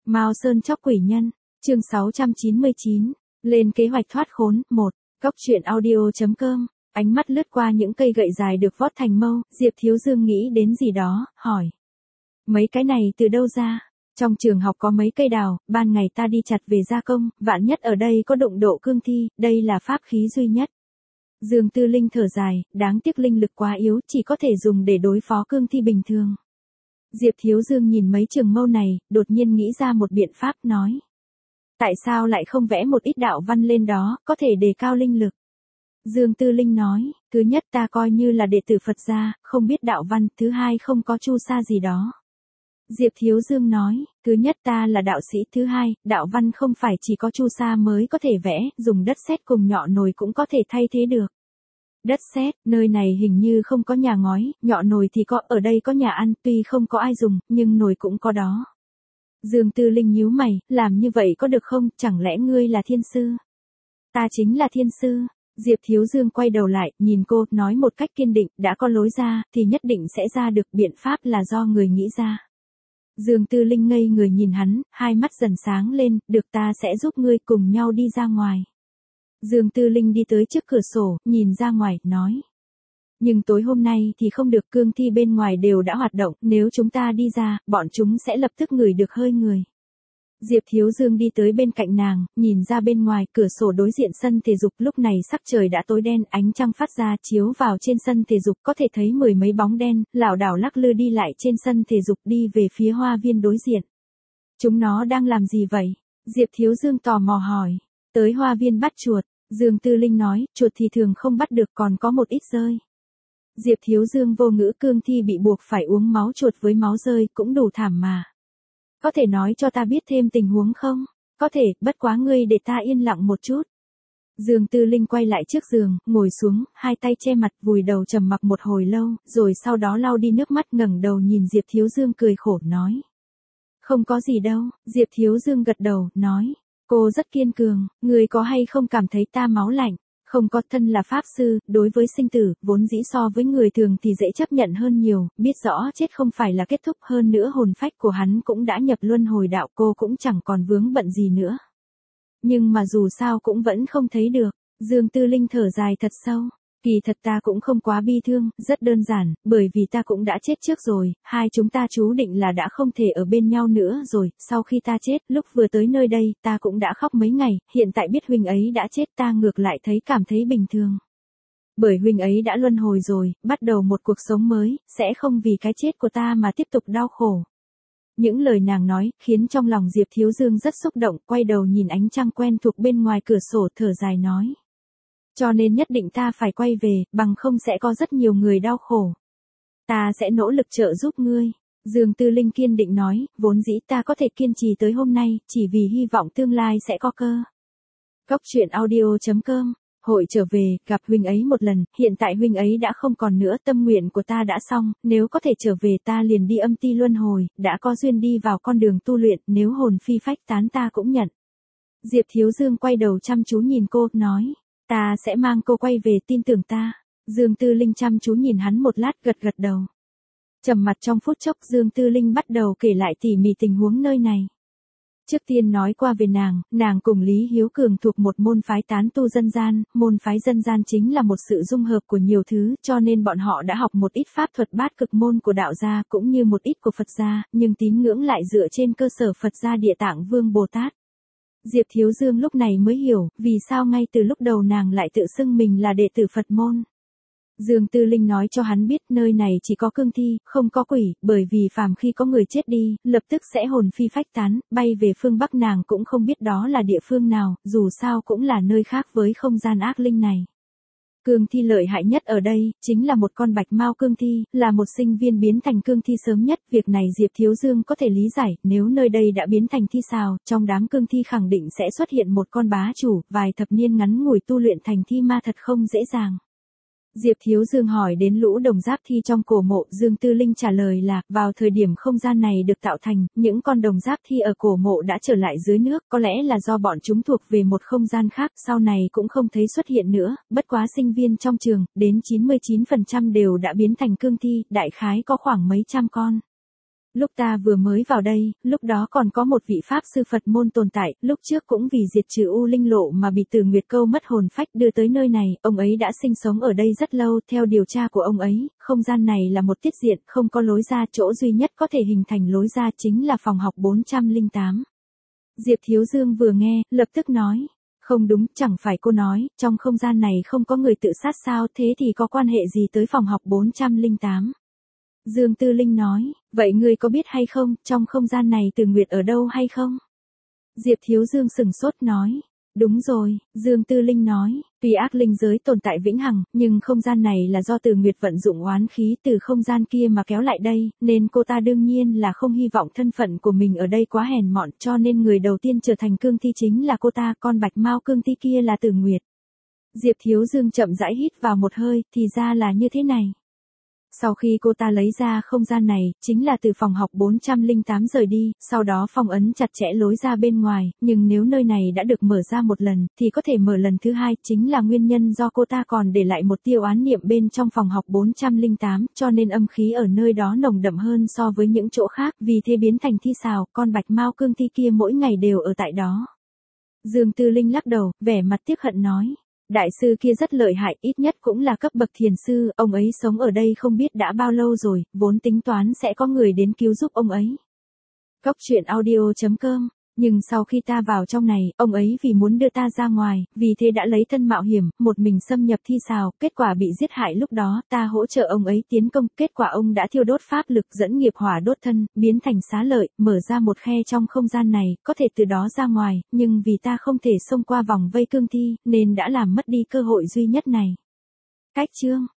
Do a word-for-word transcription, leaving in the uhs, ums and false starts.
Mao Sơn chóc quỷ nhân, chương sáu trăm chín mươi chín, lên kế hoạch thoát khốn, một, Cốc truyện audio.com, ánh mắt lướt qua những cây gậy dài được vót thành mâu, Diệp Thiếu Dương nghĩ đến gì đó, hỏi. Mấy cái này từ đâu ra? Trong trường học có mấy cây đào, ban ngày ta đi chặt về gia công, vạn nhất ở đây có đụng độ cương thi, đây là pháp khí duy nhất. Dương Tư Linh thở dài, đáng tiếc linh lực quá yếu, chỉ có thể dùng để đối phó cương thi bình thường. Diệp Thiếu Dương nhìn mấy trường mâu này, đột nhiên nghĩ ra một biện pháp, nói. Tại sao lại không vẽ một ít đạo văn lên đó, có thể đề cao linh lực? Dương Tư Linh nói, thứ nhất ta coi như là đệ tử Phật gia, không biết đạo văn, thứ hai không có chu sa gì đó. Diệp Thiếu Dương nói, thứ nhất ta là đạo sĩ, thứ hai, đạo văn không phải chỉ có chu sa mới có thể vẽ, dùng đất sét cùng nhọ nồi cũng có thể thay thế được. Đất sét, nơi này hình như không có nhà ngói, nhọ nồi thì có, ở đây có nhà ăn, tuy không có ai dùng, nhưng nồi cũng có đó. Dương Tư Linh nhíu mày, làm như vậy có được không, chẳng lẽ ngươi là thiên sư? Ta chính là thiên sư. Diệp Thiếu Dương quay đầu lại, nhìn cô, nói một cách kiên định, đã có lối ra, thì nhất định sẽ ra được, biện pháp là do người nghĩ ra. Dương Tư Linh ngây người nhìn hắn, hai mắt dần sáng lên, được ta sẽ giúp ngươi cùng nhau đi ra ngoài. Dương Tư Linh đi tới trước cửa sổ, nhìn ra ngoài, nói. Nhưng tối hôm nay thì không được, cương thi bên ngoài đều đã hoạt động, nếu chúng ta đi ra, bọn chúng sẽ lập tức ngửi được hơi người. Diệp Thiếu Dương đi tới bên cạnh nàng, nhìn ra bên ngoài, cửa sổ đối diện sân thể dục, lúc này sắc trời đã tối đen, ánh trăng phát ra chiếu vào trên sân thể dục, có thể thấy mười mấy bóng đen, lảo đảo lắc lư đi lại trên sân thể dục đi về phía hoa viên đối diện. Chúng nó đang làm gì vậy? Diệp Thiếu Dương tò mò hỏi. Tới hoa viên bắt chuột, Dương Tư Linh nói, chuột thì thường không bắt được, còn có một ít rơi. Diệp Thiếu Dương vô ngữ, cương thi bị buộc phải uống máu chuột với máu rơi, cũng đủ thảm mà. Có thể nói cho ta biết thêm tình huống không? Có thể, bất quá ngươi để ta yên lặng một chút. Dương Tư Linh quay lại trước giường, ngồi xuống, hai tay che mặt, vùi đầu trầm mặc một hồi lâu, rồi sau đó lau đi nước mắt, ngẩng đầu nhìn Diệp Thiếu Dương cười khổ, nói. Không có gì đâu, Diệp Thiếu Dương gật đầu, nói. Cô rất kiên cường, người có hay không cảm thấy ta máu lạnh? Không có, thân là pháp sư, đối với sinh tử, vốn dĩ so với người thường thì dễ chấp nhận hơn nhiều, biết rõ chết không phải là kết thúc, hơn nữa hồn phách của hắn cũng đã nhập luân hồi đạo, cô cũng chẳng còn vướng bận gì nữa. Nhưng mà dù sao cũng vẫn không thấy được, Dương Tư Linh thở dài thật sâu. Kỳ thật ta cũng không quá bi thương, rất đơn giản, bởi vì ta cũng đã chết trước rồi, hai chúng ta chú định là đã không thể ở bên nhau nữa rồi, sau khi ta chết, lúc vừa tới nơi đây, ta cũng đã khóc mấy ngày, hiện tại biết huynh ấy đã chết ta ngược lại thấy cảm thấy bình thường. Bởi huynh ấy đã luân hồi rồi, bắt đầu một cuộc sống mới, sẽ không vì cái chết của ta mà tiếp tục đau khổ. Những lời nàng nói, khiến trong lòng Diệp Thiếu Dương rất xúc động, quay đầu nhìn ánh trăng quen thuộc bên ngoài cửa sổ, thở dài nói. Cho nên nhất định ta phải quay về, bằng không sẽ có rất nhiều người đau khổ. Ta sẽ nỗ lực trợ giúp ngươi. Dương Tư Linh kiên định nói, vốn dĩ ta có thể kiên trì tới hôm nay, chỉ vì hy vọng tương lai sẽ có cơ. Cốc truyện audio.com, hội trở về, gặp huynh ấy một lần, hiện tại huynh ấy đã không còn nữa, tâm nguyện của ta đã xong, nếu có thể trở về ta liền đi âm ti luân hồi, đã có duyên đi vào con đường tu luyện, nếu hồn phi phách tán ta cũng nhận. Diệp Thiếu Dương quay đầu chăm chú nhìn cô, nói. Ta sẽ mang cô quay về, tin tưởng ta. Dương Tư Linh chăm chú nhìn hắn một lát, gật gật đầu. Trầm mặt trong phút chốc, Dương Tư Linh bắt đầu kể lại tỉ mỉ tình huống nơi này. Trước tiên nói qua về nàng, nàng cùng Lý Hiếu Cường thuộc một môn phái tán tu dân gian, môn phái dân gian chính là một sự dung hợp của nhiều thứ, cho nên bọn họ đã học một ít pháp thuật bát cực môn của đạo gia cũng như một ít của Phật gia, nhưng tín ngưỡng lại dựa trên cơ sở Phật gia Địa Tạng Vương Bồ Tát. Diệp Thiếu Dương lúc này mới hiểu, vì sao ngay từ lúc đầu nàng lại tự xưng mình là đệ tử Phật môn. Dương Tư Linh nói cho hắn biết nơi này chỉ có cương thi, không có quỷ, bởi vì phàm khi có người chết đi, lập tức sẽ hồn phi phách tán, bay về phương Bắc, nàng cũng không biết đó là địa phương nào, dù sao cũng là nơi khác với không gian ác linh này. Cương thi lợi hại nhất ở đây, chính là một con bạch mao cương thi, là một sinh viên biến thành cương thi sớm nhất, việc này Diệp Thiếu Dương có thể lý giải, nếu nơi đây đã biến thành thi sào, trong đám cương thi khẳng định sẽ xuất hiện một con bá chủ, vài thập niên ngắn ngủi tu luyện thành thi ma thật không dễ dàng. Diệp Thiếu Dương hỏi đến lũ đồng giáp thi trong cổ mộ, Dương Tư Linh trả lời là, vào thời điểm không gian này được tạo thành, những con đồng giáp thi ở cổ mộ đã trở lại dưới nước, có lẽ là do bọn chúng thuộc về một không gian khác, sau này cũng không thấy xuất hiện nữa, bất quá sinh viên trong trường, đến chín mươi chín phần trăm đều đã biến thành cương thi, đại khái có khoảng mấy trăm con. Lúc ta vừa mới vào đây, lúc đó còn có một vị Pháp sư Phật môn tồn tại, lúc trước cũng vì diệt trừ U Linh Lộ mà bị Từ Nguyệt câu mất hồn phách đưa tới nơi này, ông ấy đã sinh sống ở đây rất lâu, theo điều tra của ông ấy, không gian này là một tiết diện, không có lối ra, chỗ duy nhất có thể hình thành lối ra chính là phòng học bốn trăm lẻ tám. Diệp Thiếu Dương vừa nghe, lập tức nói, không đúng, chẳng phải cô nói, trong không gian này không có người tự sát sao, thế thì có quan hệ gì tới phòng học bốn trăm lẻ tám? Dương Tư Linh nói, vậy ngươi có biết hay không, trong không gian này Từ Nguyệt ở đâu hay không? Diệp Thiếu Dương sừng sốt nói, đúng rồi, Dương Tư Linh nói, tuy ác linh giới tồn tại vĩnh hằng, nhưng không gian này là do Từ Nguyệt vận dụng oán khí từ không gian kia mà kéo lại đây, nên cô ta đương nhiên là không hy vọng thân phận của mình ở đây quá hèn mọn, cho nên người đầu tiên trở thành cương thi chính là cô ta, con bạch mao cương thi kia là Từ Nguyệt. Diệp Thiếu Dương chậm rãi hít vào một hơi, thì ra là như thế này. Sau khi cô ta lấy ra không gian này, chính là từ phòng học bốn trăm lẻ tám rời đi, sau đó phong ấn chặt chẽ lối ra bên ngoài, nhưng nếu nơi này đã được mở ra một lần, thì có thể mở lần thứ hai, chính là nguyên nhân do cô ta còn để lại một tia oán niệm bên trong phòng học bốn trăm lẻ tám, cho nên âm khí ở nơi đó nồng đậm hơn so với những chỗ khác, vì thế biến thành thi xào, con bạch mao cương thi kia mỗi ngày đều ở tại đó. Dương Tư Linh lắc đầu, vẻ mặt tiếc hận nói. Đại sư kia rất lợi hại, ít nhất cũng là cấp bậc thiền sư, ông ấy sống ở đây không biết đã bao lâu rồi, vốn tính toán sẽ có người đến cứu giúp ông ấy. Cốc truyện audio chấm com. Nhưng sau khi ta vào trong này, ông ấy vì muốn đưa ta ra ngoài, vì thế đã lấy thân mạo hiểm, một mình xâm nhập thi xào, kết quả bị giết hại lúc đó, ta hỗ trợ ông ấy tiến công, kết quả ông đã thiêu đốt pháp lực dẫn nghiệp hỏa đốt thân, biến thành xá lợi, mở ra một khe trong không gian này, có thể từ đó ra ngoài, nhưng vì ta không thể xông qua vòng vây cương thi, nên đã làm mất đi cơ hội duy nhất này. Cách chương